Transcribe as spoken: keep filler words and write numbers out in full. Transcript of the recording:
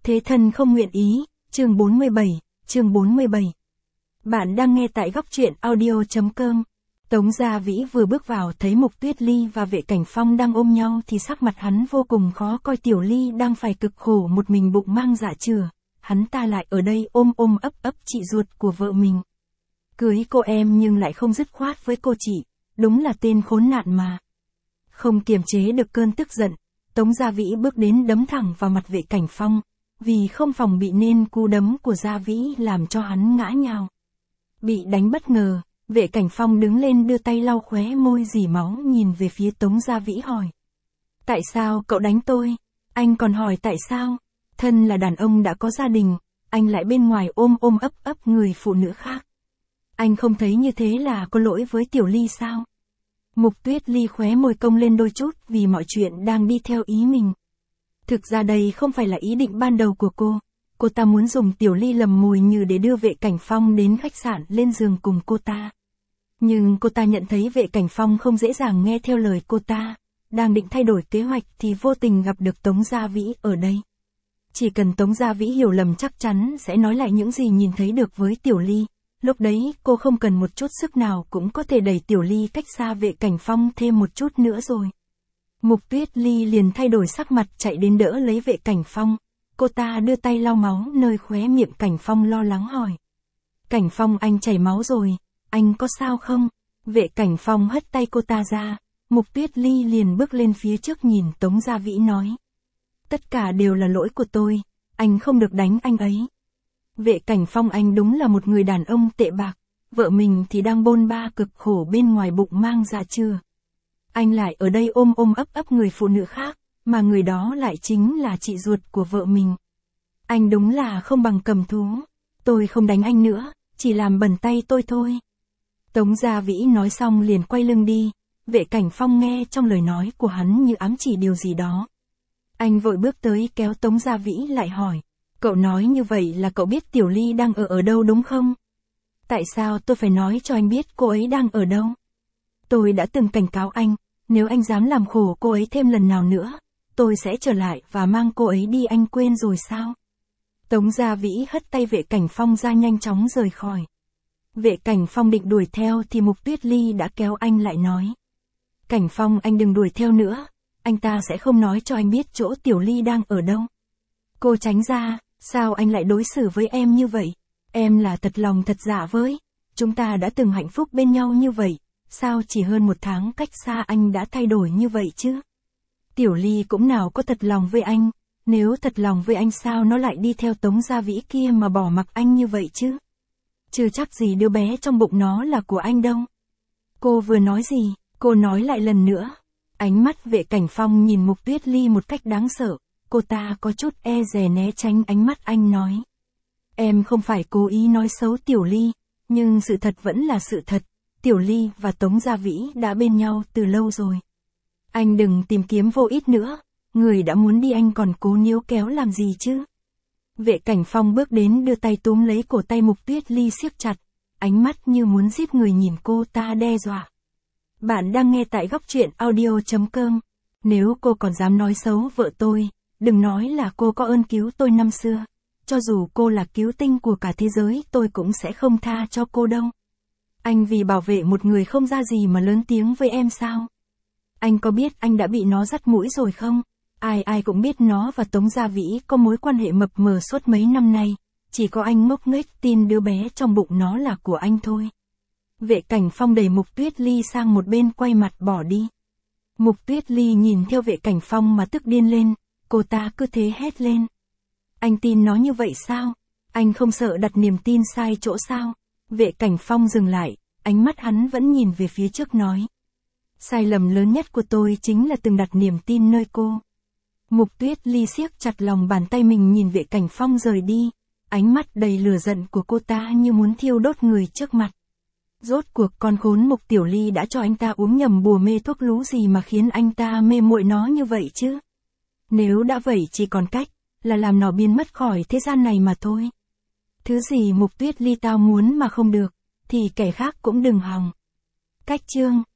Thế thân không nguyện ý, chương bốn mươi bảy, chương bốn mươi bảy. Bạn đang nghe tại góc truyện audio.com. Tống Gia Vĩ vừa bước vào thấy Mục Tuyết Ly và Vệ Cảnh Phong đang ôm nhau thì sắc mặt hắn vô cùng khó coi. Tiểu Ly đang phải cực khổ một mình bụng mang dạ chửa, hắn ta lại ở đây ôm ôm ấp ấp chị ruột của vợ mình. Cưới cô em nhưng lại không dứt khoát với cô chị, đúng là tên khốn nạn mà. Không kiềm chế được cơn tức giận, Tống Gia Vĩ bước đến đấm thẳng vào mặt Vệ Cảnh Phong, vì không phòng bị nên cú đấm của Gia Vĩ làm cho hắn ngã nhào. Bị đánh bất ngờ, Vệ Cảnh Phong đứng lên đưa tay lau khóe môi rỉ máu nhìn về phía Tống Gia Vĩ hỏi. Tại sao cậu đánh tôi? Anh còn hỏi tại sao? Thân là đàn ông đã có gia đình, anh lại bên ngoài ôm ôm ấp ấp người phụ nữ khác. Anh không thấy như thế là có lỗi với Tiểu Ly sao? Mục Tuyết Ly khóe môi cong lên đôi chút vì mọi chuyện đang đi theo ý mình. Thực ra đây không phải là ý định ban đầu của cô. Cô ta muốn dùng Tiểu Ly lầm mồi nhử để đưa Vệ Cảnh Phong đến khách sạn lên giường cùng cô ta. Nhưng cô ta nhận thấy Vệ Cảnh Phong không dễ dàng nghe theo lời cô ta. Đang định thay đổi kế hoạch thì vô tình gặp được Tống Gia Vĩ ở đây. Chỉ cần Tống Gia Vĩ hiểu lầm chắc chắn sẽ nói lại những gì nhìn thấy được với Tiểu Ly. Lúc đấy cô không cần một chút sức nào cũng có thể đẩy Tiểu Ly cách xa Vệ Cảnh Phong thêm một chút nữa rồi. Mục Tuyết Ly liền thay đổi sắc mặt chạy đến đỡ lấy Vệ Cảnh Phong. Cô ta đưa tay lau máu nơi khóe miệng. Cảnh Phong lo lắng hỏi. Cảnh Phong, anh chảy máu rồi, anh có sao không? Vệ Cảnh Phong hất tay cô ta ra. Mục Tuyết Ly liền bước lên phía trước nhìn Tống Gia Vĩ nói. Tất cả đều là lỗi của tôi, anh không được đánh anh ấy. Vệ Cảnh Phong, anh đúng là một người đàn ông tệ bạc, vợ mình thì đang bôn ba cực khổ bên ngoài bụng mang dạ chửa. Anh lại ở đây ôm ôm ấp ấp người phụ nữ khác, mà người đó lại chính là chị ruột của vợ mình. Anh đúng là không bằng cầm thú, tôi không đánh anh nữa, chỉ làm bẩn tay tôi thôi. Tống Gia Vĩ nói xong liền quay lưng đi, Vệ Cảnh Phong nghe trong lời nói của hắn như ám chỉ điều gì đó. Anh vội bước tới kéo Tống Gia Vĩ lại hỏi. Cậu nói như vậy là cậu biết Tiểu Ly đang ở ở đâu đúng không? Tại sao tôi phải nói cho anh biết cô ấy đang ở đâu? Tôi đã từng cảnh cáo anh, nếu anh dám làm khổ cô ấy thêm lần nào nữa, tôi sẽ trở lại và mang cô ấy đi. Anh quên rồi sao? Tống Gia Vĩ hất tay Vệ Cảnh Phong ra nhanh chóng rời khỏi. Vệ Cảnh Phong định đuổi theo thì Mục Tuyết Ly đã kéo anh lại nói. Cảnh Phong, anh đừng đuổi theo nữa, anh ta sẽ không nói cho anh biết chỗ Tiểu Ly đang ở đâu. Cô tránh ra. Sao anh lại đối xử với em như vậy? Em là thật lòng thật dạ với. Chúng ta đã từng hạnh phúc bên nhau như vậy. Sao chỉ hơn một tháng cách xa anh đã thay đổi như vậy chứ? Tiểu Ly cũng nào có thật lòng với anh. Nếu thật lòng với anh sao nó lại đi theo Tống Gia Vĩ kia mà bỏ mặc anh như vậy chứ? Chưa chắc gì đứa bé trong bụng nó là của anh đâu. Cô vừa nói gì? Cô nói lại lần nữa. Ánh mắt Vệ Cảnh Phong nhìn Mục Tuyết Ly một cách đáng sợ. Cô ta có chút e dè né tránh ánh mắt anh nói. Em không phải cố ý nói xấu Tiểu Ly, nhưng sự thật vẫn là sự thật. Tiểu Ly và Tống Gia Vĩ đã bên nhau từ lâu rồi. Anh đừng tìm kiếm vô ích nữa, người đã muốn đi anh còn cố níu kéo làm gì chứ? Vệ Cảnh Phong bước đến đưa tay túm lấy cổ tay Mục Tuyết Ly siết chặt, ánh mắt như muốn giết người nhìn cô ta đe dọa. Bạn đang nghe tại góc truyện audio.com. Nếu cô còn dám nói xấu vợ tôi, đừng nói là cô có ơn cứu tôi năm xưa. Cho dù cô là cứu tinh của cả thế giới tôi cũng sẽ không tha cho cô đâu. Anh vì bảo vệ một người không ra gì mà lớn tiếng với em sao? Anh có biết anh đã bị nó dắt mũi rồi không? Ai ai cũng biết nó và Tống Gia Vĩ có mối quan hệ mập mờ suốt mấy năm nay. Chỉ có anh ngốc nghếch tin đứa bé trong bụng nó là của anh thôi. Vệ Cảnh Phong đẩy Mục Tuyết Ly sang một bên quay mặt bỏ đi. Mục Tuyết Ly nhìn theo Vệ Cảnh Phong mà tức điên lên. Cô ta cứ thế hét lên. Anh tin nó như vậy sao? Anh không sợ đặt niềm tin sai chỗ sao? Vệ Cảnh Phong dừng lại, ánh mắt hắn vẫn nhìn về phía trước nói. Sai lầm lớn nhất của tôi chính là từng đặt niềm tin nơi cô. Mục Tuyết Ly siết chặt lòng bàn tay mình nhìn Vệ Cảnh Phong rời đi. Ánh mắt đầy lửa giận của cô ta như muốn thiêu đốt người trước mặt. Rốt cuộc con khốn Mục Tiểu Ly đã cho anh ta uống nhầm bùa mê thuốc lú gì mà khiến anh ta mê muội nó như vậy chứ? Nếu đã vậy chỉ còn cách là làm nó biến mất khỏi thế gian này mà thôi. Thứ gì Mục Tuyết Ly tao muốn mà không được, thì kẻ khác cũng đừng hòng. Cách chương